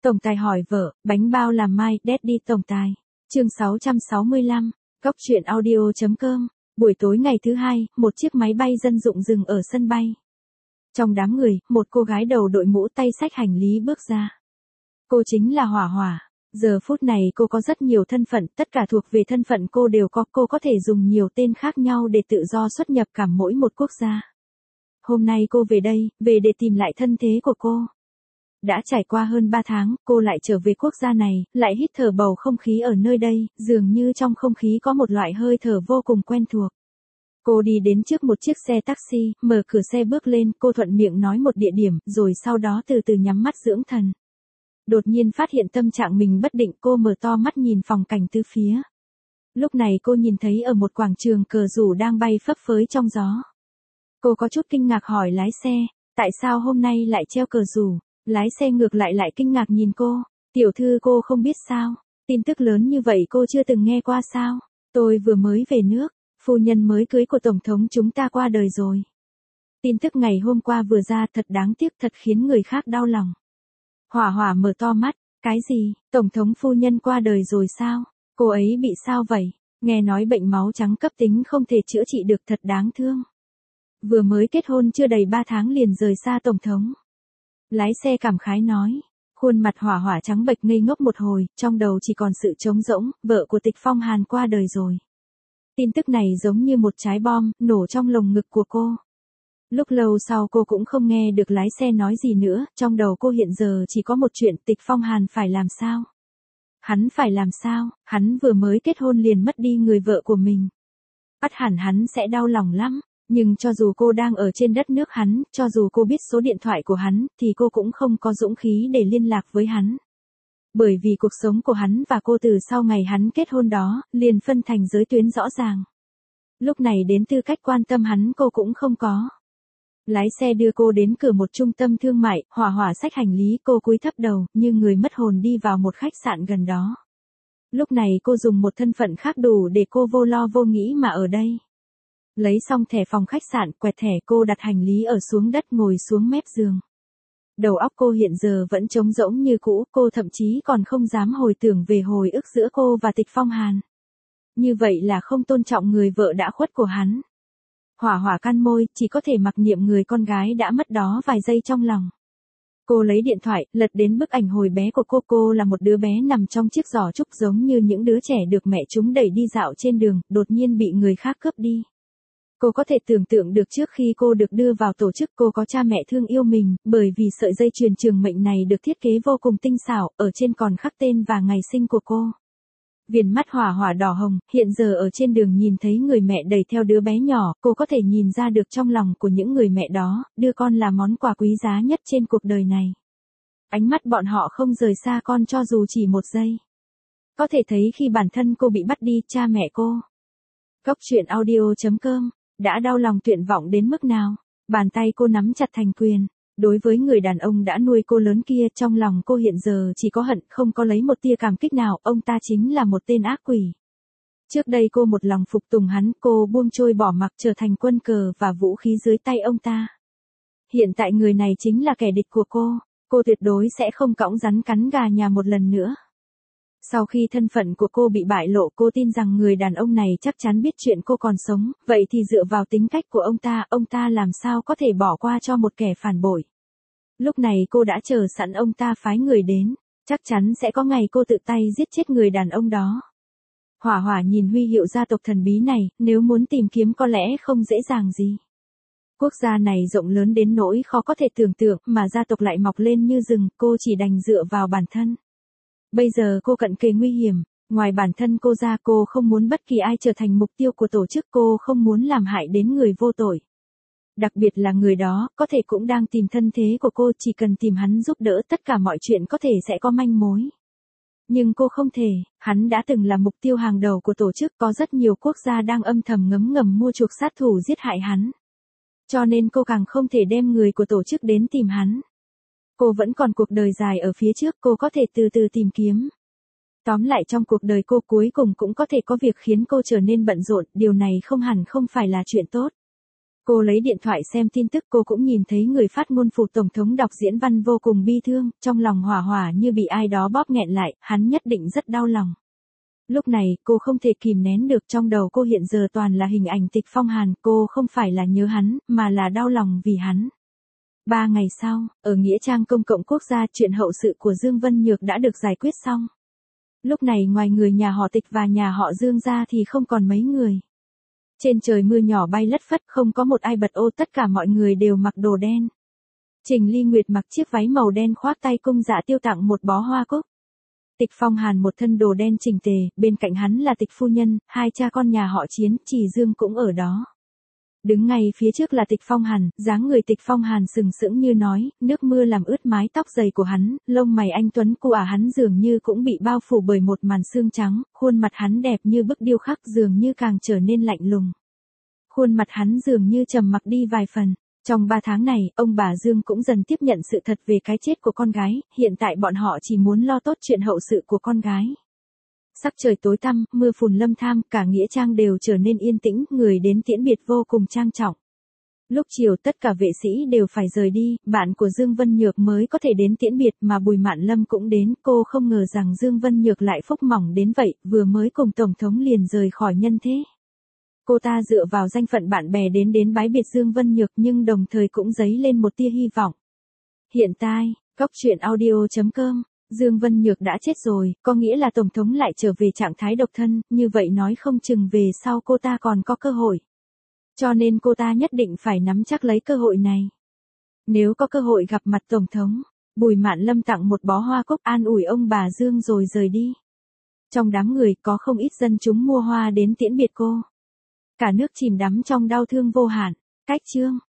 Tổng tài hỏi vợ, bánh bao làm mai, Daddy tổng tài. Chương 665, Góc truyện audio.com. Buổi tối ngày thứ hai, một chiếc máy bay dân dụng dừng ở sân bay. Trong đám người, một cô gái đầu đội mũ tay xách hành lý bước ra. Cô chính là Hỏa Hỏa. Giờ phút này cô có rất nhiều thân phận, tất cả thuộc về thân phận cô đều có, cô có thể dùng nhiều tên khác nhau để tự do xuất nhập cả mỗi một quốc gia. Hôm nay cô về đây, về để tìm lại thân thế của cô. Đã trải qua hơn 3 tháng, cô lại trở về quốc gia này, lại hít thở bầu không khí ở nơi đây, dường như trong không khí có một loại hơi thở vô cùng quen thuộc. Cô đi đến trước một chiếc xe taxi, mở cửa xe bước lên, cô thuận miệng nói một địa điểm, rồi sau đó từ từ nhắm mắt dưỡng thần. Đột nhiên phát hiện tâm trạng mình bất định, cô mở to mắt nhìn phong cảnh tứ phía. Lúc này cô nhìn thấy ở một quảng trường cờ rủ đang bay phấp phới trong gió. Cô có chút kinh ngạc hỏi lái xe, tại sao hôm nay lại treo cờ rủ? Lái xe ngược lại kinh ngạc nhìn cô, tiểu thư cô không biết sao, tin tức lớn như vậy cô chưa từng nghe qua sao, tôi vừa mới về nước, phu nhân mới cưới của Tổng thống chúng ta qua đời rồi. Tin tức ngày hôm qua vừa ra thật đáng tiếc, thật khiến người khác đau lòng. Hỏa Hỏa mở to mắt, cái gì, Tổng thống phu nhân qua đời rồi sao, cô ấy bị sao vậy, nghe nói bệnh máu trắng cấp tính không thể chữa trị được, thật đáng thương. Vừa mới kết hôn chưa đầy 3 tháng liền rời xa Tổng thống. Lái xe cảm khái nói, khuôn mặt Hỏa Hỏa trắng bệch ngây ngốc một hồi, trong đầu chỉ còn sự trống rỗng, vợ của Tịch Phong Hàn qua đời rồi. Tin tức này giống như một trái bom, nổ trong lồng ngực của cô. Lúc lâu sau cô cũng không nghe được lái xe nói gì nữa, trong đầu cô hiện giờ chỉ có một chuyện, Tịch Phong Hàn phải làm sao? Hắn phải làm sao, hắn vừa mới kết hôn liền mất đi người vợ của mình. Ắt hẳn hắn sẽ đau lòng lắm. Nhưng cho dù cô đang ở trên đất nước hắn, cho dù cô biết số điện thoại của hắn, thì cô cũng không có dũng khí để liên lạc với hắn. Bởi vì cuộc sống của hắn và cô từ sau ngày hắn kết hôn đó, liền phân thành giới tuyến rõ ràng. Lúc này đến tư cách quan tâm hắn cô cũng không có. Lái xe đưa cô đến cửa một trung tâm thương mại, Hỏa Hỏa xách hành lý, cô cúi thấp đầu, như người mất hồn đi vào một khách sạn gần đó. Lúc này cô dùng một thân phận khác đủ để cô vô lo vô nghĩ mà ở đây. Lấy xong thẻ phòng khách sạn, quẹt thẻ, cô đặt hành lý ở xuống đất, ngồi xuống mép giường. Đầu óc cô hiện giờ vẫn trống rỗng như cũ, cô thậm chí còn không dám hồi tưởng về hồi ức giữa cô và Tịch Phong Hàn. Như vậy là không tôn trọng người vợ đã khuất của hắn. Hỏa Hỏa cắn môi, chỉ có thể mặc niệm người con gái đã mất đó vài giây trong lòng. Cô lấy điện thoại, lật đến bức ảnh hồi bé của cô là một đứa bé nằm trong chiếc giỏ trúc giống như những đứa trẻ được mẹ chúng đẩy đi dạo trên đường, đột nhiên bị người khác cướp đi. Cô có thể tưởng tượng được trước khi cô được đưa vào tổ chức cô có cha mẹ thương yêu mình, bởi vì sợi dây chuyền trường mệnh này được thiết kế vô cùng tinh xảo, ở trên còn khắc tên và ngày sinh của cô. Viền mắt Hỏa Hỏa đỏ hồng, hiện giờ ở trên đường nhìn thấy người mẹ đẩy theo đứa bé nhỏ, cô có thể nhìn ra được trong lòng của những người mẹ đó, đưa con là món quà quý giá nhất trên cuộc đời này. Ánh mắt bọn họ không rời xa con cho dù chỉ một giây. Có thể thấy khi bản thân cô bị bắt đi, cha mẹ cô. Góc truyện audio.com. Đã đau lòng tuyệt vọng đến mức nào, bàn tay cô nắm chặt thành quyền. Đối với người đàn ông đã nuôi cô lớn kia, trong lòng cô hiện giờ chỉ có hận, không có lấy một tia cảm kích nào, ông ta chính là một tên ác quỷ. Trước đây cô một lòng phục tùng hắn, cô buông trôi bỏ mặc trở thành quân cờ và vũ khí dưới tay ông ta. Hiện tại người này chính là kẻ địch của cô tuyệt đối sẽ không cõng rắn cắn gà nhà một lần nữa. Sau khi thân phận của cô bị bại lộ, cô tin rằng người đàn ông này chắc chắn biết chuyện cô còn sống, vậy thì dựa vào tính cách của ông ta làm sao có thể bỏ qua cho một kẻ phản bội. Lúc này cô đã chờ sẵn ông ta phái người đến, chắc chắn sẽ có ngày cô tự tay giết chết người đàn ông đó. Hỏa Hỏa nhìn huy hiệu gia tộc thần bí này, nếu muốn tìm kiếm có lẽ không dễ dàng gì. Quốc gia này rộng lớn đến nỗi khó có thể tưởng tượng, mà gia tộc lại mọc lên như rừng, cô chỉ đành dựa vào bản thân. Bây giờ cô cận kề nguy hiểm, ngoài bản thân cô ra cô không muốn bất kỳ ai trở thành mục tiêu của tổ chức, cô không muốn làm hại đến người vô tội. Đặc biệt là người đó, có thể cũng đang tìm thân thế của cô, chỉ cần tìm hắn giúp đỡ tất cả mọi chuyện có thể sẽ có manh mối. Nhưng cô không thể, hắn đã từng là mục tiêu hàng đầu của tổ chức, có rất nhiều quốc gia đang âm thầm ngấm ngầm mua chuộc sát thủ giết hại hắn. Cho nên cô càng không thể đem người của tổ chức đến tìm hắn. Cô vẫn còn cuộc đời dài ở phía trước, cô có thể từ từ tìm kiếm. Tóm lại trong cuộc đời cô cuối cùng cũng có thể có việc khiến cô trở nên bận rộn, điều này không hẳn không phải là chuyện tốt. Cô lấy điện thoại xem tin tức, cô cũng nhìn thấy người phát ngôn phủ tổng thống đọc diễn văn vô cùng bi thương, trong lòng hỏa hỏa như bị ai đó bóp nghẹn lại, hắn nhất định rất đau lòng. Lúc này, cô không thể kìm nén được, trong đầu cô hiện giờ toàn là hình ảnh Tịch Phong Hàn, cô không phải là nhớ hắn, mà là đau lòng vì hắn. 3 ngày sau, ở Nghĩa trang công cộng quốc gia, chuyện hậu sự của Dương Vân Nhược đã được giải quyết xong. Lúc này ngoài người nhà họ Tịch và nhà họ Dương ra thì không còn mấy người. Trên trời mưa nhỏ bay lất phất, không có một ai bật ô, tất cả mọi người đều mặc đồ đen. Trình Ly Nguyệt mặc chiếc váy màu đen khoác tay cung dạ tiêu tặng một bó hoa cúc. Tịch Phong Hàn một thân đồ đen chỉnh tề, bên cạnh hắn là Tịch phu nhân, hai cha con nhà họ Chiến, Trì Dương cũng ở đó. Đứng ngay phía trước là Tịch Phong Hàn, dáng người Tịch Phong Hàn sừng sững như nói, nước mưa làm ướt mái tóc dày của hắn, lông mày anh tuấn của hắn dường như cũng bị bao phủ bởi một màn sương trắng, khuôn mặt hắn đẹp như bức điêu khắc, dường như càng trở nên lạnh lùng. Khuôn mặt hắn dường như trầm mặc đi vài phần. Trong 3 tháng này, ông bà Dương cũng dần tiếp nhận sự thật về cái chết của con gái, hiện tại bọn họ chỉ muốn lo tốt chuyện hậu sự của con gái. Sắc trời tối tăm, mưa phùn lâm tham, cả nghĩa trang đều trở nên yên tĩnh, người đến tiễn biệt vô cùng trang trọng. Lúc chiều tất cả vệ sĩ đều phải rời đi, bạn của Dương Vân Nhược mới có thể đến tiễn biệt, mà Bùi Mạn Lâm cũng đến, cô không ngờ rằng Dương Vân Nhược lại phúc mỏng đến vậy, vừa mới cùng Tổng thống liền rời khỏi nhân thế. Cô ta dựa vào danh phận bạn bè đến bái biệt Dương Vân Nhược, nhưng đồng thời cũng dấy lên một tia hy vọng. Hiện tại, Góc Truyện Audio.com, Dương Vân Nhược đã chết rồi, có nghĩa là Tổng thống lại trở về trạng thái độc thân, như vậy nói không chừng về sau cô ta còn có cơ hội. Cho nên cô ta nhất định phải nắm chắc lấy cơ hội này. Nếu có cơ hội gặp mặt Tổng thống, Bùi Mạn Lâm tặng một bó hoa cúc an ủi ông bà Dương rồi rời đi. Trong đám người có không ít dân chúng mua hoa đến tiễn biệt cô. Cả nước chìm đắm trong đau thương vô hạn. Cách chương